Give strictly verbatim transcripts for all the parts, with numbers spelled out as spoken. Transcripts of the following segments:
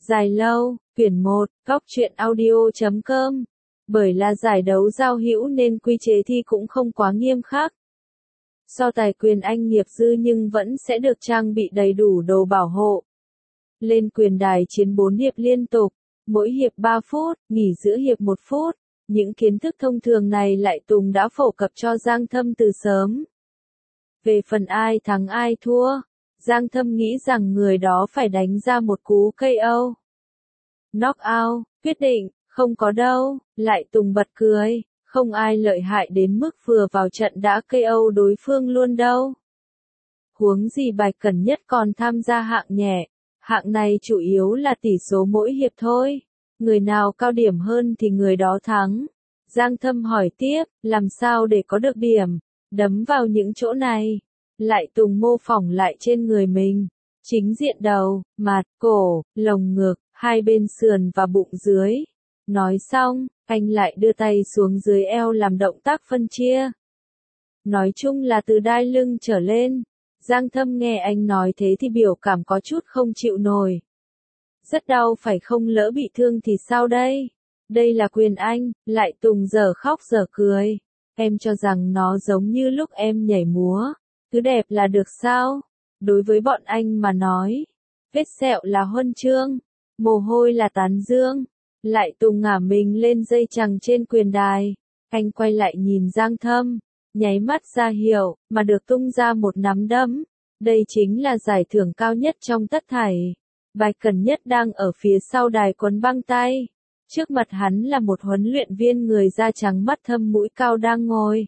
Dài lâu, quyển một, góc truyện audio chấm com. Bởi là giải đấu giao hữu nên quy chế thi cũng không quá nghiêm khắc. So tài quyền Anh nghiệp dư nhưng vẫn sẽ được trang bị đầy đủ đồ bảo hộ. Lên quyền đài chiến bốn hiệp liên tục, mỗi hiệp ba phút, nghỉ giữa hiệp một phút. Những kiến thức thông thường này Lại Tùng đã phổ cập cho Giang Thâm từ sớm. Về phần ai thắng ai thua, Giang Thâm nghĩ rằng người đó phải đánh ra một cú ca o. Knockout, quyết định, không có đâu, Lại Tùng bật cười, không ai lợi hại đến mức vừa vào trận đã ca o đối phương luôn đâu. Huống gì Bạch Cẩn Nhất còn tham gia hạng nhẹ, hạng này chủ yếu là tỷ số mỗi hiệp thôi, người nào cao điểm hơn thì người đó thắng. Giang Thâm hỏi tiếp, làm sao để có được điểm, đấm vào những chỗ này. Lại Tùng mô phỏng lại trên người mình, chính diện đầu, mặt, cổ, lồng ngực, hai bên sườn và bụng dưới. Nói xong, anh lại đưa tay xuống dưới eo làm động tác phân chia. Nói chung là từ đai lưng trở lên. Giang Thâm nghe anh nói thế thì biểu cảm có chút không chịu nổi. Rất đau phải không, lỡ bị thương thì sao đây? Đây là quyền Anh. Lại Tùng giờ khóc giờ cười. Em cho rằng nó giống như lúc em nhảy múa. Cứ đẹp là được sao? Đối với bọn anh mà nói, vết sẹo là huân chương, mồ hôi là tán dương. Lại Tùng ngả mình lên dây chằng trên quyền đài. Anh quay lại nhìn Giang Thâm, nháy mắt ra hiệu, mà được tung ra một nắm đấm. Đây chính là giải thưởng cao nhất trong tất thảy. Bạch Cẩn Nhất đang ở phía sau đài quấn băng tay. Trước mặt hắn là một huấn luyện viên người da trắng mắt thâm mũi cao đang ngồi.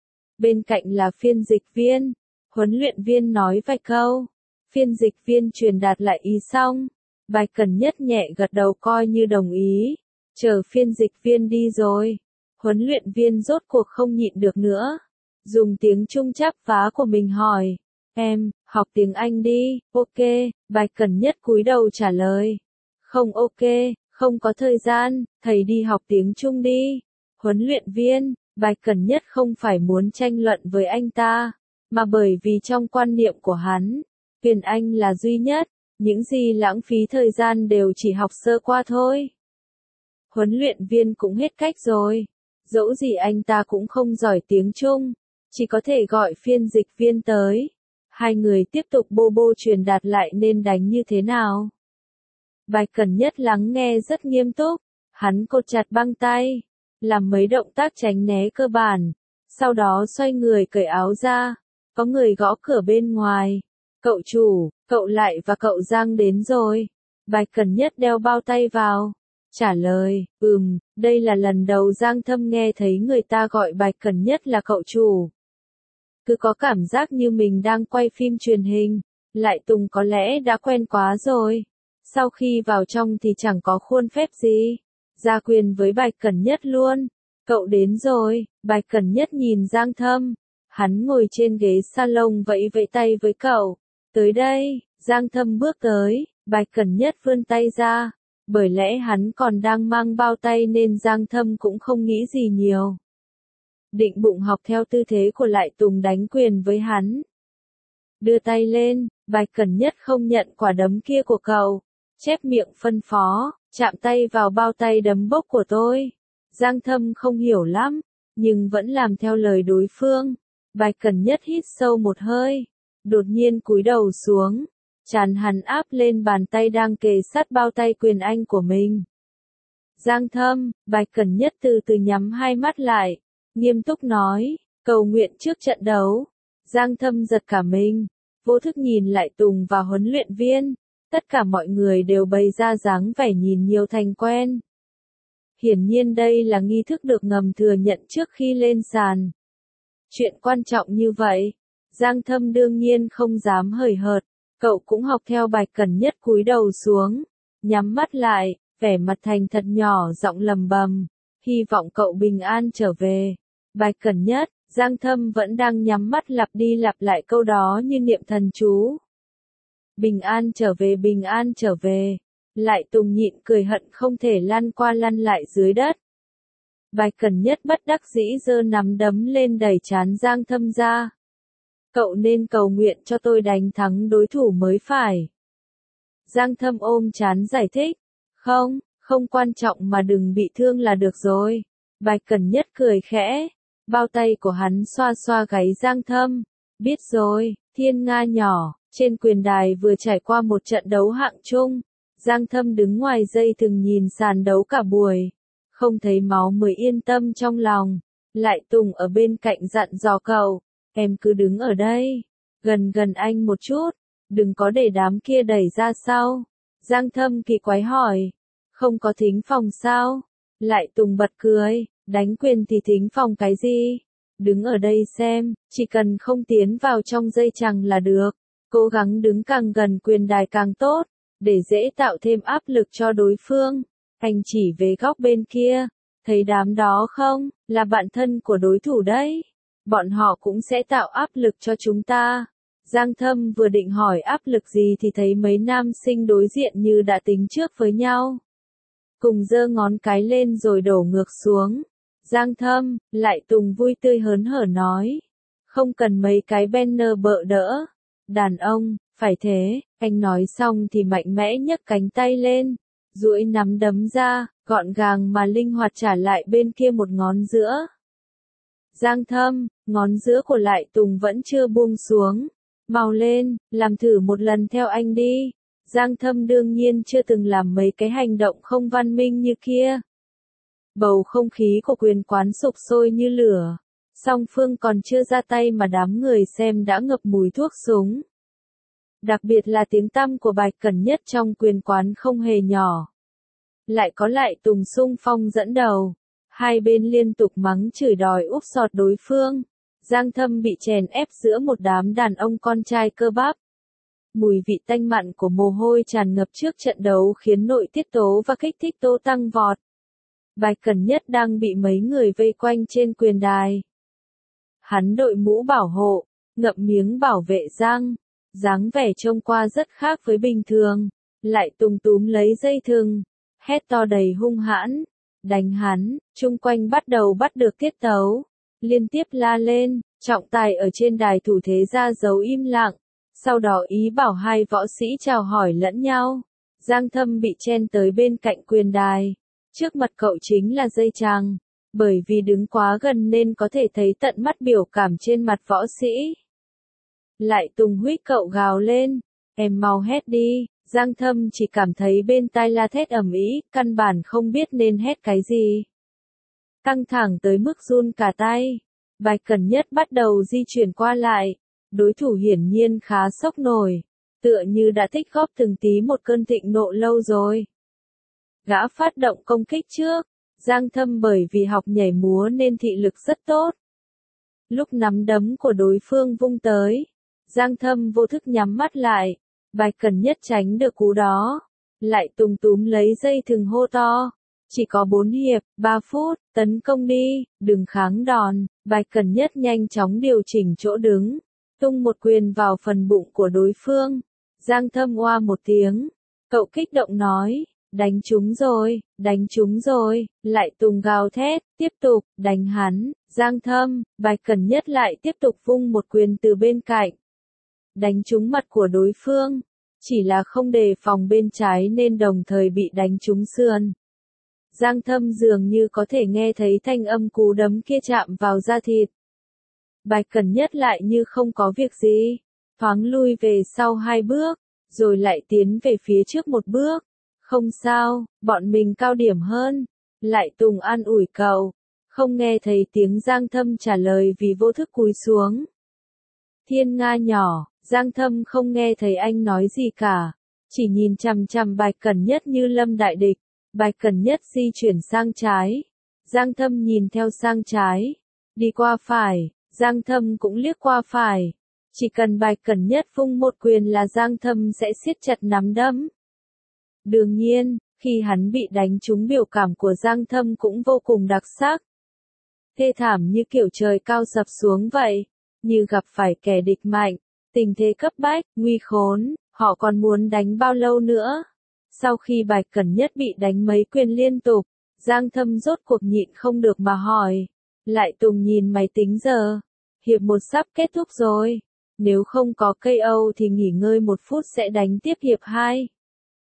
Bên cạnh là phiên dịch viên. Huấn luyện viên nói vài câu. Phiên dịch viên truyền đạt lại ý xong. Bạch Cẩn Nhất nhẹ gật đầu coi như đồng ý. Chờ phiên dịch viên đi rồi. Huấn luyện viên rốt cuộc không nhịn được nữa. Dùng tiếng Trung chắp vá của mình hỏi. Em, học tiếng Anh đi, ok. Bạch Cẩn Nhất cúi đầu trả lời. Không ok, không có thời gian, thầy đi học tiếng Trung đi. Huấn luyện viên, Bạch Cẩn Nhất không phải muốn tranh luận với anh ta, mà bởi vì trong quan niệm của hắn, quyền Anh là duy nhất, những gì lãng phí thời gian đều chỉ học sơ qua thôi. Huấn luyện viên cũng hết cách rồi, dẫu gì anh ta cũng không giỏi tiếng Trung, chỉ có thể gọi phiên dịch viên tới. Hai người tiếp tục bô bô truyền đạt lại nên đánh như thế nào. Bạch Cẩn Nhất lắng nghe rất nghiêm túc, hắn cột chặt băng tay, làm mấy động tác tránh né cơ bản, sau đó xoay người cởi áo ra, có người gõ cửa bên ngoài. Cậu chủ, cậu Lại và cậu Giang đến rồi. Bạch Cẩn Nhất đeo bao tay vào, trả lời, ừm, đây là lần đầu Giang Thâm nghe thấy người ta gọi Bạch Cẩn Nhất là cậu chủ. Cứ có cảm giác như mình đang quay phim truyền hình. Lại Tùng có lẽ đã quen quá rồi. Sau khi vào trong thì chẳng có khuôn phép gì. Ra quyền với Bạch Cẩn Nhất luôn. Cậu đến rồi. Bạch Cẩn Nhất nhìn Giang Thâm. Hắn ngồi trên ghế salon vẫy vẫy tay với cậu. Tới đây. Giang Thâm bước tới. Bạch Cẩn Nhất vươn tay ra. Bởi lẽ hắn còn đang mang bao tay nên Giang Thâm cũng không nghĩ gì nhiều. Định bụng học theo tư thế của Lại Tùng đánh quyền với hắn. Đưa tay lên, Bạch Cẩn Nhất không nhận quả đấm kia của cậu. Chép miệng phân phó, chạm tay vào bao tay đấm bốc của tôi. Giang Thâm không hiểu lắm, nhưng vẫn làm theo lời đối phương. Bạch Cẩn Nhất hít sâu một hơi, đột nhiên cúi đầu xuống, trán hắn áp lên bàn tay đang kề sát bao tay quyền Anh của mình. Giang Thâm, Bạch Cẩn Nhất từ từ nhắm hai mắt lại, nghiêm túc nói, cầu nguyện trước trận đấu. Giang Thâm giật cả mình, vô thức nhìn Lại Tùng và huấn luyện viên. Tất cả mọi người đều bày ra dáng vẻ nhìn nhiều thành quen. Hiển nhiên đây là nghi thức được ngầm thừa nhận trước khi lên sàn. Chuyện quan trọng như vậy, Giang Thâm đương nhiên không dám hời hợt. Cậu cũng học theo Bạch Cẩn Nhất cúi đầu xuống, nhắm mắt lại, vẻ mặt thành thật nhỏ giọng lầm bầm, hy vọng cậu bình an trở về. Bạch Cẩn Nhất, Giang Thâm vẫn đang nhắm mắt lặp đi lặp lại câu đó như niệm thần chú. Bình an trở về, bình an trở về. Lại Tùng nhịn cười hận không thể lăn qua lăn lại dưới đất. Bạch Cẩn Nhất bất đắc dĩ giơ nắm đấm lên đẩy trán Giang Thâm ra. Cậu nên cầu nguyện cho tôi đánh thắng đối thủ mới phải. Giang Thâm ôm trán giải thích, Không, không quan trọng mà đừng bị thương là được rồi. Bạch Cẩn Nhất cười khẽ, bao tay của hắn xoa xoa gáy Giang Thâm. Biết rồi, Thiên Nga nhỏ, trên quyền đài vừa trải qua một trận đấu hạng chung. Giang Thâm đứng ngoài dây thừng nhìn sàn đấu cả buổi. Không thấy máu mới yên tâm trong lòng. Lại Tùng ở bên cạnh dặn dò cậu, em cứ đứng ở đây, gần gần anh một chút, đừng có để đám kia đẩy ra sau. Giang Thâm kỳ quái hỏi, không có thính phòng sao? Lại Tùng bật cười, đánh quyền thì thính phòng cái gì? Đứng ở đây xem, chỉ cần không tiến vào trong dây chằng là được. Cố gắng đứng càng gần quyền đài càng tốt, để dễ tạo thêm áp lực cho đối phương. Anh chỉ về góc bên kia, thấy đám đó không, là bạn thân của đối thủ đấy. Bọn họ cũng sẽ tạo áp lực cho chúng ta. Giang Thâm vừa định hỏi áp lực gì thì thấy mấy nam sinh đối diện như đã tính trước với nhau. Cùng giơ ngón cái lên rồi đổ ngược xuống. Giang Thâm, Lại Tùng vui tươi hớn hở nói. Không cần mấy cái banner bợ đỡ. Đàn ông, phải thế. Anh nói xong thì mạnh mẽ nhấc cánh tay lên. Duỗi nắm đấm ra, gọn gàng mà linh hoạt trả lại bên kia một ngón giữa. Giang Thâm, ngón giữa của Lại Tùng vẫn chưa buông xuống. Mau lên, làm thử một lần theo anh đi. Giang Thâm đương nhiên chưa từng làm mấy cái hành động không văn minh như kia. Bầu không khí của quyền quán sục sôi như lửa. Song phương còn chưa ra tay mà đám người xem đã ngập mùi thuốc súng. Đặc biệt là tiếng tăm của Bạch Cẩn Nhất trong quyền quán không hề nhỏ. Lại có Lại Tùng xung phong dẫn đầu. Hai bên liên tục mắng chửi đòi úp sọt đối phương. Giang Thâm bị chèn ép giữa một đám đàn ông con trai cơ bắp. Mùi vị tanh mặn của mồ hôi tràn ngập trước trận đấu khiến nội tiết tố và kích thích tố tăng vọt. Bạch Cẩn Nhất đang bị mấy người vây quanh trên quyền đài. Hắn đội mũ bảo hộ, ngậm miếng bảo vệ răng, dáng vẻ trông qua rất khác với bình thường. Lại Tùng túm lấy dây thừng, hét to đầy hung hãn, đánh hắn, chung quanh bắt đầu bắt được tiết tấu, liên tiếp la lên, trọng tài ở trên đài thủ thế ra dấu im lặng, sau đó ý bảo hai võ sĩ chào hỏi lẫn nhau. Giang Thâm bị chen tới bên cạnh quyền đài, trước mặt cậu chính là dây chằng, bởi vì đứng quá gần nên có thể thấy tận mắt biểu cảm trên mặt võ sĩ. Lại Tùng huýt cậu gào lên, em mau hét đi. Giang Thâm chỉ cảm thấy bên tai la thét ầm ĩ, căn bản không biết nên hét cái gì. Căng thẳng tới mức run cả tay. Bạch Cẩn Nhất bắt đầu di chuyển qua lại. Đối thủ hiển nhiên khá sốc nổi. Tựa như đã tích góp từng tí một cơn thịnh nộ lâu rồi. Gã phát động công kích trước. Giang Thâm bởi vì học nhảy múa nên thị lực rất tốt. Lúc nắm đấm của đối phương vung tới, Giang Thâm vô thức nhắm mắt lại. Bạch Cẩn Nhất tránh được cú đó. Lại Tùng túm lấy dây thừng hô to. Chỉ có bốn hiệp, ba phút, tấn công đi, đừng kháng đòn. Bạch Cẩn Nhất nhanh chóng điều chỉnh chỗ đứng. Tung một quyền vào phần bụng của đối phương. Giang Thâm oa một tiếng. Cậu kích động nói. Đánh trúng rồi, đánh trúng rồi. Lại Tùng gào thét, tiếp tục, đánh hắn. Giang Thâm, Bạch Cẩn Nhất lại tiếp tục vung một quyền từ bên cạnh. Đánh trúng mặt của đối phương, chỉ là không đề phòng bên trái nên đồng thời bị đánh trúng sườn. Giang Thâm dường như có thể nghe thấy thanh âm cú đấm kia chạm vào da thịt. Bạch Cẩn Nhất lại như không có việc gì, thoáng lui về sau hai bước, rồi lại tiến về phía trước một bước. Không sao, bọn mình cao điểm hơn. Lại Tùng an ủi cậu, không nghe thấy tiếng Giang Thâm trả lời vì vô thức cúi xuống. Thiên Nga nhỏ. Giang Thâm không nghe thấy anh nói gì cả, chỉ nhìn chằm chằm Bạch Cẩn Nhất như lâm đại địch. Bạch Cẩn Nhất di chuyển sang trái, Giang Thâm nhìn theo sang trái, đi qua phải, Giang Thâm cũng liếc qua phải. Chỉ cần Bạch Cẩn Nhất vung một quyền là Giang Thâm sẽ siết chặt nắm đấm. Đương nhiên, khi hắn bị đánh trúng biểu cảm của Giang Thâm cũng vô cùng đặc sắc. Thê thảm như kiểu trời cao sập xuống vậy, như gặp phải kẻ địch mạnh. Tình thế cấp bách, nguy khốn, họ còn muốn đánh bao lâu nữa? Sau khi Bạch Cẩn Nhất bị đánh mấy quyền liên tục, Giang Thâm rốt cuộc nhịn không được mà hỏi. Lại Tùng nhìn máy tính giờ. Hiệp một sắp kết thúc rồi. Nếu không có ca o thì nghỉ ngơi một phút sẽ đánh tiếp hiệp hai.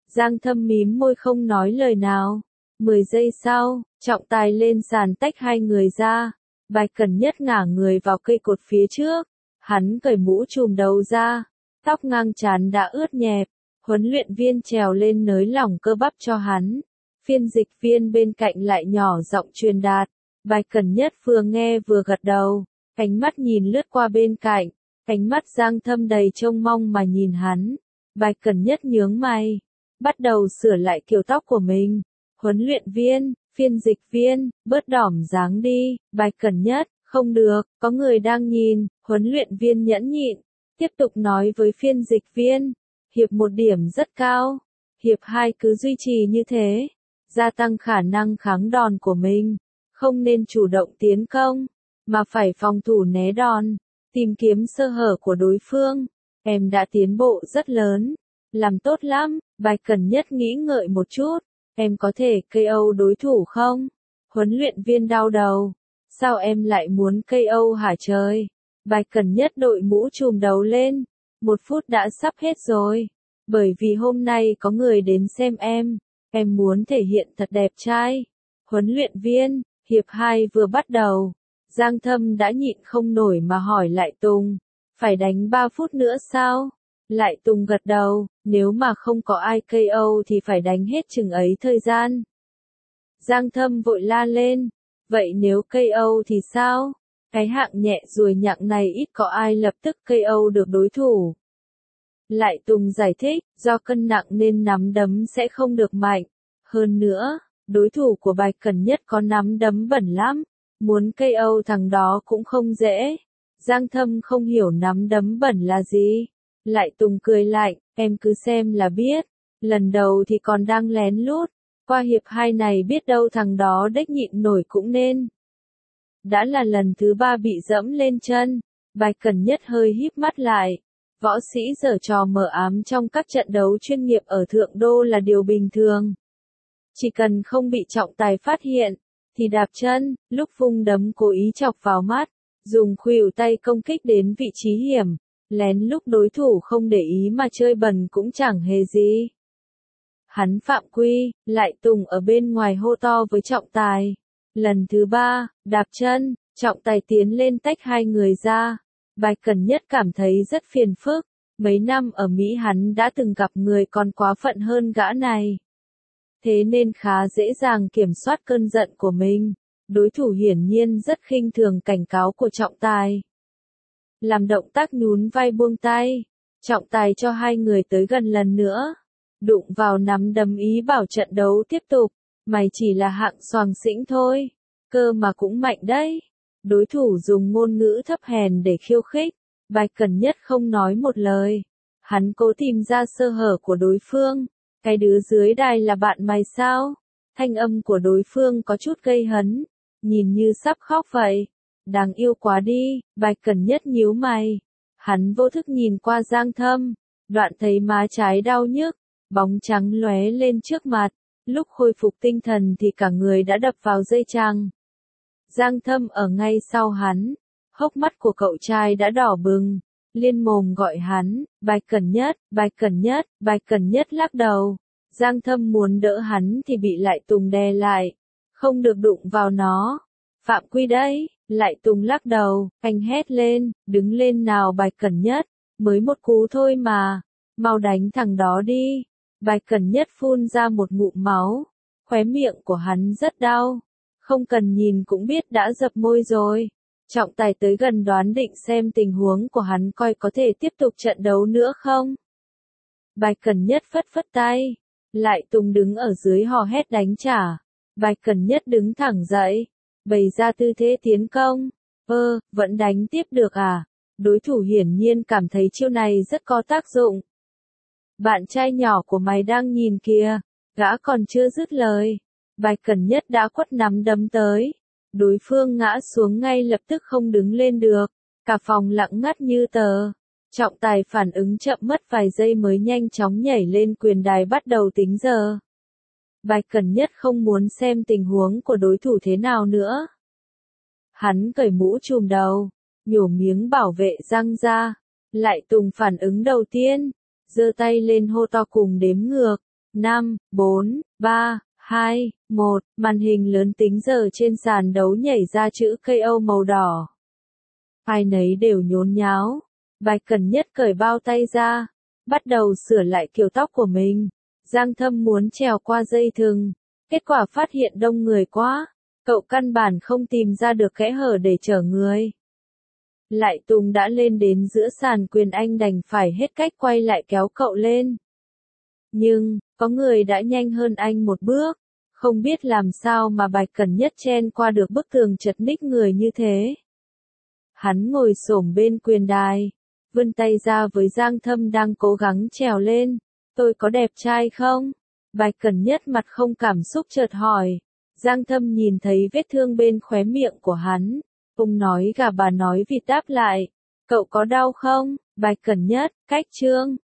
Giang Thâm mím môi không nói lời nào. Mười giây sau, trọng tài lên sàn tách hai người ra. Bạch Cẩn Nhất ngả người vào cây cột phía trước. Hắn cởi mũ trùm đầu ra. Tóc ngang trán đã ướt nhẹp. Huấn luyện viên trèo lên nới lỏng cơ bắp cho hắn. Phiên dịch viên bên cạnh lại nhỏ giọng truyền đạt. Bạch Cẩn Nhất vừa nghe vừa gật đầu. Ánh mắt nhìn lướt qua bên cạnh. Ánh mắt Giang Thâm đầy trông mong mà nhìn hắn. Bạch Cẩn Nhất nhướng mày. Bắt đầu sửa lại kiểu tóc của mình. Huấn luyện viên, phiên dịch viên, bớt đỏm dáng đi. Bạch Cẩn Nhất, không được, có người đang nhìn. Huấn luyện viên nhẫn nhịn. Tiếp tục nói với phiên dịch viên. Hiệp một điểm rất cao. Hiệp hai cứ duy trì như thế. Gia tăng khả năng kháng đòn của mình. Không nên chủ động tiến công, mà phải phòng thủ né đòn. Tìm kiếm sơ hở của đối phương. Em đã tiến bộ rất lớn. Làm tốt lắm. Bạch Cẩn Nhất nghĩ ngợi một chút. Em có thể ca o đối thủ không? Huấn luyện viên đau đầu. Sao em lại muốn ca o hả trời? Bạch Cẩn Nhất đội mũ trùm đầu lên. Một phút đã sắp hết rồi. Bởi vì hôm nay có người đến xem em. Em muốn thể hiện thật đẹp trai. Huấn luyện viên, hiệp hai vừa bắt đầu. Giang Thâm đã nhịn không nổi mà hỏi Lại Tùng. Phải đánh ba phút nữa sao? Lại Tùng gật đầu. Nếu mà không có ai ca o thì phải đánh hết chừng ấy thời gian. Giang Thâm vội la lên. Vậy nếu ca o thì sao? Cái hạng nhẹ ruồi nhặng này ít có ai lập tức ca o được đối thủ. Lại Tùng giải thích, do cân nặng nên nắm đấm sẽ không được mạnh. Hơn nữa, đối thủ của Bạch Cẩn Nhất có nắm đấm bẩn lắm. Muốn ca o thằng đó cũng không dễ. Giang Thâm không hiểu nắm đấm bẩn là gì. Lại Tùng cười lạnh, em cứ xem là biết. Lần đầu thì còn đang lén lút. Qua hiệp hai này biết đâu thằng đó đếch nhịn nổi cũng nên. Đã là lần thứ ba bị dẫm lên chân. Bạch Cẩn Nhất hơi híp mắt lại. Võ sĩ giở trò mờ ám trong các trận đấu chuyên nghiệp ở Thượng Đô là điều bình thường. Chỉ cần không bị trọng tài phát hiện, thì đạp chân, lúc vung đấm cố ý chọc vào mắt, dùng khuỷu tay công kích đến vị trí hiểm, lén lúc đối thủ không để ý mà chơi bẩn cũng chẳng hề gì. Hắn phạm quy, Lại Tùng ở bên ngoài hô to với trọng tài. Lần thứ ba, đạp chân, trọng tài tiến lên tách hai người ra. Bạch Cẩn Nhất cảm thấy rất phiền phức. Mấy năm ở Mỹ hắn đã từng gặp người còn quá phận hơn gã này. Thế nên khá dễ dàng kiểm soát cơn giận của mình. Đối thủ hiển nhiên rất khinh thường cảnh cáo của trọng tài. Làm động tác nhún vai buông tay. Trọng tài cho hai người tới gần lần nữa. Đụng vào nắm đấm ý bảo trận đấu tiếp tục. Mày chỉ là hạng xoàng xĩnh thôi. Cơ mà cũng mạnh đấy. Đối thủ dùng ngôn ngữ thấp hèn để khiêu khích. Bạch Cẩn Nhất không nói một lời. Hắn cố tìm ra sơ hở của đối phương. Cái đứa dưới đài là bạn mày sao? Thanh âm của đối phương có chút gây hấn. Nhìn như sắp khóc vậy. Đáng yêu quá đi. Bạch Cẩn Nhất nhíu mày. Hắn vô thức nhìn qua Giang Thâm. Đoạn thấy má trái đau nhức. Bóng trắng lóe lên trước mặt. Lúc khôi phục tinh thần thì cả người đã đập vào dây chằng. Giang Thâm ở ngay sau hắn. Hốc mắt của cậu trai đã đỏ bừng. Liên mồm gọi hắn. Bạch Cẩn Nhất, Bạch Cẩn Nhất, Bạch Cẩn Nhất lắc đầu. Giang Thâm muốn đỡ hắn thì bị Lại Tùng đè lại. Không được đụng vào nó. Phạm quy đấy. Lại Tùng lắc đầu. Anh hét lên. Đứng lên nào Bạch Cẩn Nhất. Mới một cú thôi mà. Mau đánh thằng đó đi. Bạch Cẩn Nhất phun ra một ngụm máu. Khóe miệng của hắn rất đau. Không cần nhìn cũng biết đã dập môi rồi. Trọng tài tới gần đoán định xem tình huống của hắn coi có thể tiếp tục trận đấu nữa không. Bạch Cẩn Nhất phất phất tay. Lại Tùng đứng ở dưới hò hét đánh trả. Bạch Cẩn Nhất đứng thẳng dậy. Bày ra tư thế tiến công. Ơ, vẫn đánh tiếp được à? Đối thủ hiển nhiên cảm thấy chiêu này rất có tác dụng. Bạn trai nhỏ của mày đang nhìn kìa. Gã còn chưa dứt lời. Bạch Cẩn Nhất đã quất nắm đấm tới. Đối phương ngã xuống ngay lập tức không đứng lên được. Cả phòng lặng ngắt như tờ. Trọng tài phản ứng chậm mất vài giây mới nhanh chóng nhảy lên quyền đài bắt đầu tính giờ. Bạch Cẩn Nhất không muốn xem tình huống của đối thủ thế nào nữa. Hắn cởi mũ trùm đầu. Nhổ miếng bảo vệ răng ra. Lại Tùng phản ứng đầu tiên. Giơ tay lên hô to cùng đếm ngược. năm, bốn, ba, hai, một, màn hình lớn tính giờ trên sàn đấu nhảy ra chữ ca o màu đỏ. Ai nấy đều nhốn nháo. Bạch Cẩn Nhất cởi bao tay ra, bắt đầu sửa lại kiểu tóc của mình. Giang Thâm muốn trèo qua dây thừng, kết quả phát hiện đông người quá, cậu căn bản không tìm ra được kẽ hở để chở người. Lại Tùng đã lên đến giữa sàn, Quyền Anh đành phải hết cách quay lại kéo cậu lên. Nhưng, có người đã nhanh hơn anh một bước, không biết làm sao mà Bạch Cẩn Nhất chen qua được bức tường chật ních người như thế. Hắn ngồi xổm bên quyền đài, vươn tay ra với Giang Thâm đang cố gắng trèo lên. Tôi có đẹp trai không? Bạch Cẩn Nhất mặt không cảm xúc chợt hỏi. Giang Thâm nhìn thấy vết thương bên khóe miệng của hắn. Ông nói gà bà nói vịt đáp lại. Cậu có đau không? Bạch Cẩn Nhất, cách trương.